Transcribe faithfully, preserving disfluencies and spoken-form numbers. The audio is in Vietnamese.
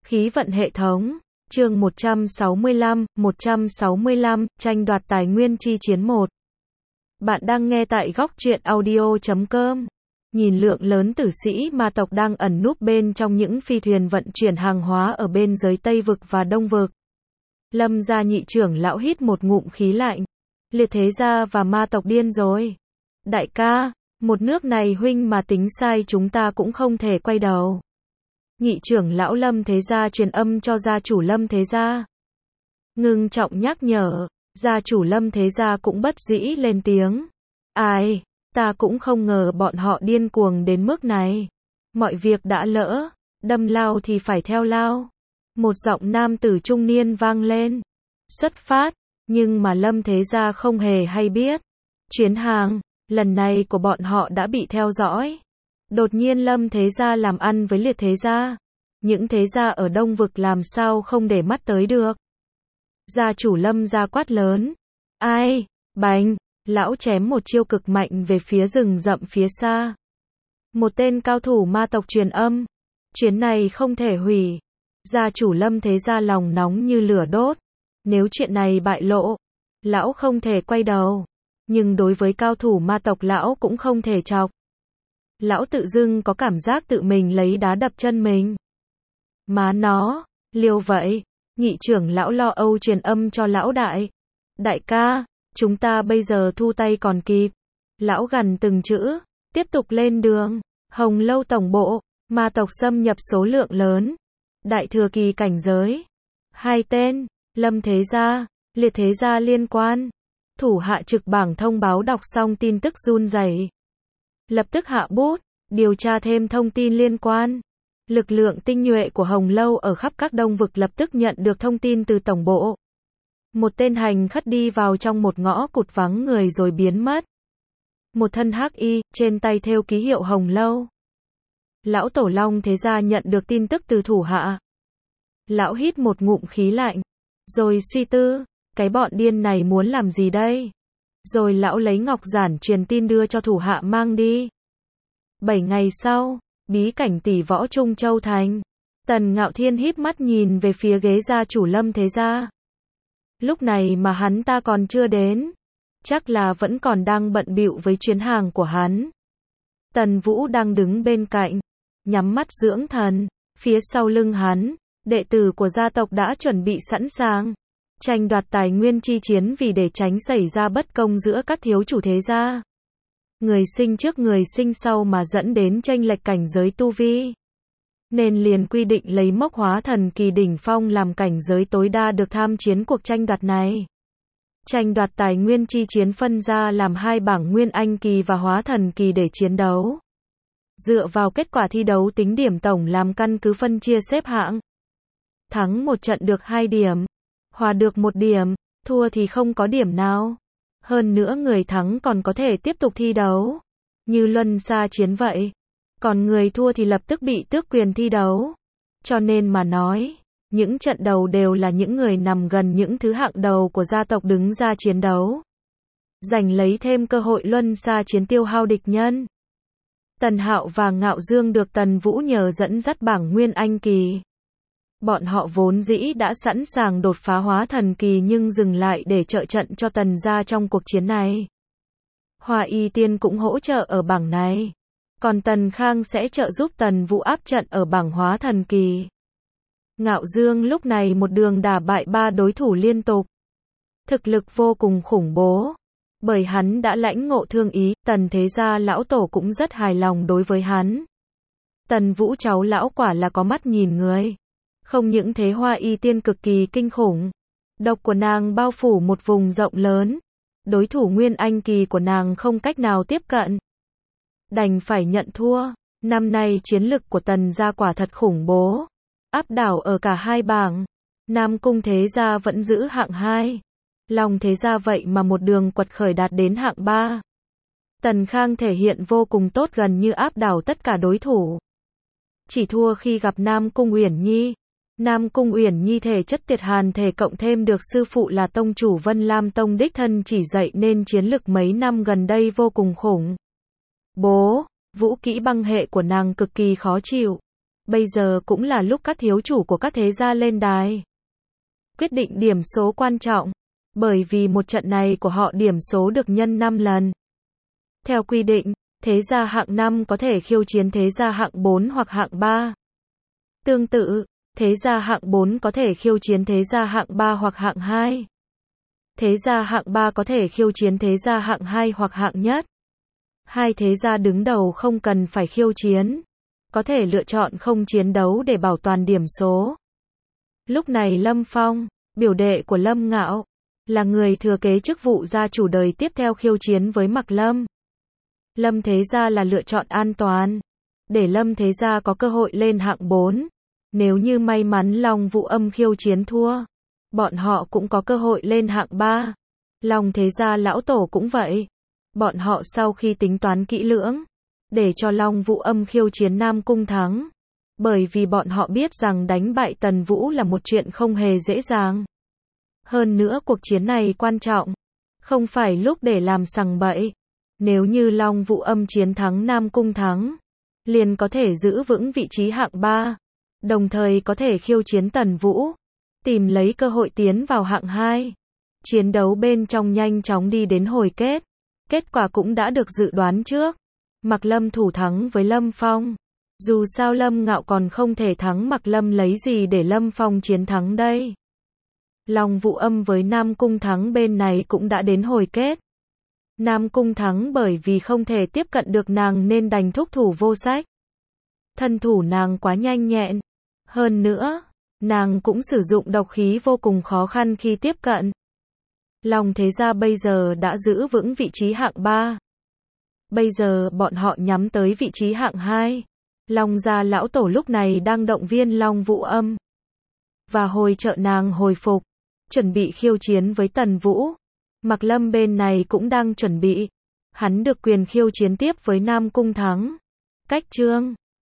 Khí vận hệ thống, chương một trăm sáu mươi lăm, một trăm sáu mươi lăm, tranh đoạt tài nguyên chi chiến một. Bạn đang nghe tại góc truyện audio chấm com. Nhìn lượng lớn tử sĩ ma tộc đang ẩn núp bên trong những phi thuyền vận chuyển hàng hóa ở bên giới Tây Vực và Đông Vực. Lâm gia nhị trưởng lão hít một ngụm khí lạnh. Liệt thế gia và ma tộc điên rồi. Đại ca, một nước này huynh mà tính sai chúng ta cũng không thể quay đầu. Nhị trưởng lão Lâm thế gia truyền âm cho gia chủ Lâm thế gia. Ngưng trọng nhắc nhở, gia chủ Lâm thế gia cũng bất dĩ lên tiếng. Ai, ta cũng không ngờ bọn họ điên cuồng đến mức này. Mọi việc đã lỡ, đâm lao thì phải theo lao. Một giọng nam tử trung niên vang lên. Xuất phát, nhưng mà Lâm thế gia không hề hay biết. Chuyến hàng, lần này của bọn họ đã bị theo dõi. Đột nhiên Lâm thế gia làm ăn với liệt thế gia. Những thế gia ở Đông Vực làm sao không để mắt tới được. Gia chủ Lâm gia quát lớn. Ai, bành, lão chém một chiêu cực mạnh về phía rừng rậm phía xa. Một tên cao thủ ma tộc truyền âm. Chuyến này không thể hủy. Gia chủ Lâm thế gia lòng nóng như lửa đốt. Nếu chuyện này bại lộ, lão không thể quay đầu. Nhưng đối với cao thủ ma tộc lão cũng không thể chọc. Lão tự dưng có cảm giác tự mình lấy đá đập chân mình. Má nó, liều vậy. Nhị trưởng lão lo âu truyền âm cho lão đại. Đại ca, chúng ta bây giờ thu tay còn kịp. Lão gằn từng chữ, tiếp tục lên đường. Hồng Lâu tổng bộ, ma tộc xâm nhập số lượng lớn. Đại thừa kỳ cảnh giới. Hai tên, Lâm thế gia, liệt thế gia liên quan. Thủ hạ trực bảng thông báo đọc xong tin tức run rẩy. Lập tức hạ bút, điều tra thêm thông tin liên quan. Lực lượng tinh nhuệ của Hồng Lâu ở khắp các Đông Vực lập tức nhận được thông tin từ tổng bộ. Một tên hành khất đi vào trong một ngõ cụt vắng người rồi biến mất. Một thân hắc y, trên tay thêu ký hiệu Hồng Lâu. Lão Tổ Long thế gia nhận được tin tức từ thủ hạ. Lão hít một ngụm khí lạnh, rồi suy tư, cái bọn điên này muốn làm gì đây? Rồi lão lấy ngọc giản truyền tin đưa cho thủ hạ mang đi. Bảy ngày sau, bí cảnh tỷ võ Trung Châu Thành. Tần Ngạo Thiên híp mắt nhìn về phía ghế gia chủ Lâm thế gia. Lúc này mà hắn ta còn chưa đến. Chắc là vẫn còn đang bận bịu với chuyến hàng của hắn. Tần Vũ đang đứng bên cạnh, nhắm mắt dưỡng thần. Phía sau lưng hắn, đệ tử của gia tộc đã chuẩn bị sẵn sàng. Tranh đoạt tài nguyên chi chiến vì để tránh xảy ra bất công giữa các thiếu chủ thế gia. Người sinh trước người sinh sau mà dẫn đến chênh lệch cảnh giới tu vi. Nên liền quy định lấy mốc hóa thần kỳ đỉnh phong làm cảnh giới tối đa được tham chiến cuộc tranh đoạt này. Tranh đoạt tài nguyên chi chiến phân ra làm hai bảng nguyên anh kỳ và hóa thần kỳ để chiến đấu. Dựa vào kết quả thi đấu tính điểm tổng làm căn cứ phân chia xếp hạng. Thắng một trận được hai điểm. Hòa được một điểm, thua thì không có điểm nào. Hơn nữa người thắng còn có thể tiếp tục thi đấu. Như luân xa chiến vậy. Còn người thua thì lập tức bị tước quyền thi đấu. Cho nên mà nói, những trận đầu đều là những người nằm gần những thứ hạng đầu của gia tộc đứng ra chiến đấu. Giành lấy thêm cơ hội luân xa chiến tiêu hao địch nhân. Tần Hạo và Ngạo Dương được Tần Vũ nhờ dẫn dắt bảng nguyên anh kỳ. Bọn họ vốn dĩ đã sẵn sàng đột phá hóa thần kỳ nhưng dừng lại để trợ trận cho Tần gia trong cuộc chiến này. Hoa Y Tiên cũng hỗ trợ ở bảng này. Còn Tần Khang sẽ trợ giúp Tần Vũ áp trận ở bảng hóa thần kỳ. Ngạo Dương lúc này một đường đả bại ba đối thủ liên tục. Thực lực vô cùng khủng bố. Bởi hắn đã lãnh ngộ thương ý, Tần thế gia lão tổ cũng rất hài lòng đối với hắn. Tần Vũ cháu lão quả là có mắt nhìn người. Không những thế Hoa Y Tiên cực kỳ kinh khủng. Độc của nàng bao phủ một vùng rộng lớn. Đối thủ nguyên anh kỳ của nàng không cách nào tiếp cận. Đành phải nhận thua. Năm nay chiến lực của Tần gia quả thật khủng bố. Áp đảo ở cả hai bảng. Nam Cung thế gia vẫn giữ hạng hai. Long thế gia vậy mà một đường quật khởi đạt đến hạng ba. Tần Khang thể hiện vô cùng tốt gần như áp đảo tất cả đối thủ. Chỉ thua khi gặp Nam Cung Uyển Nhi. Nam Cung Uyển Nhi thể chất tuyệt hàn thể cộng thêm được sư phụ là tông chủ Vân Lam Tông đích thân chỉ dạy nên chiến lực mấy năm gần đây vô cùng khủng. Bố, vũ kỹ băng hệ của nàng cực kỳ khó chịu. Bây giờ cũng là lúc các thiếu chủ của các thế gia lên đài. Quyết định điểm số quan trọng. Bởi vì một trận này của họ điểm số được nhân năm lần. Theo quy định, thế gia hạng năm có thể khiêu chiến thế gia hạng bốn hoặc hạng ba. Tương tự, thế gia hạng bốn có thể khiêu chiến thế gia hạng ba hoặc hạng hai. Thế gia hạng ba có thể khiêu chiến thế gia hạng hai hoặc hạng nhất. Hai thế gia đứng đầu không cần phải khiêu chiến. Có thể lựa chọn không chiến đấu để bảo toàn điểm số. Lúc này Lâm Phong, biểu đệ của Lâm Ngạo, là người thừa kế chức vụ gia chủ đời tiếp theo khiêu chiến với Mạc Lâm. Lâm Thế Gia là lựa chọn an toàn, để Lâm Thế Gia có cơ hội lên hạng bốn. Nếu như may mắn Long Vũ Âm khiêu chiến thua, bọn họ cũng có cơ hội lên hạng ba. Long Thế Gia lão tổ cũng vậy. Bọn họ sau khi tính toán kỹ lưỡng, để cho Long Vũ Âm khiêu chiến Nam Cung thắng. Bởi vì bọn họ biết rằng đánh bại Tần Vũ là một chuyện không hề dễ dàng. Hơn nữa cuộc chiến này quan trọng, không phải lúc để làm sằng bậy. Nếu như Long Vũ Âm chiến thắng Nam Cung thắng, liền có thể giữ vững vị trí hạng ba, đồng thời có thể khiêu chiến Tần Vũ, tìm lấy cơ hội tiến vào hạng hai. Chiến đấu bên trong nhanh chóng đi đến hồi kết. Kết quả cũng đã được dự đoán trước. Mạc Lâm thủ thắng với Lâm Phong. Dù sao Lâm Ngạo còn không thể thắng Mạc Lâm, lấy gì để Lâm Phong chiến thắng đây? Long Vũ Âm với Nam Cung thắng bên này cũng đã đến hồi kết. Nam Cung thắng bởi vì không thể tiếp cận được nàng nên đành thúc thủ vô sách. Thân thủ nàng quá nhanh nhẹn. Hơn nữa, nàng cũng sử dụng độc khí vô cùng khó khăn khi tiếp cận. Long Thế Gia bây giờ đã giữ vững vị trí hạng ba. Bây giờ bọn họ nhắm tới vị trí hạng hai. Long Gia lão tổ lúc này đang động viên Long Vũ Âm và hồi trợ nàng hồi phục, chuẩn bị khiêu chiến với Tần Vũ. Mạc Lâm bên này cũng đang chuẩn bị. Hắn được quyền khiêu chiến tiếp với Nam Cung thắng. Cách chương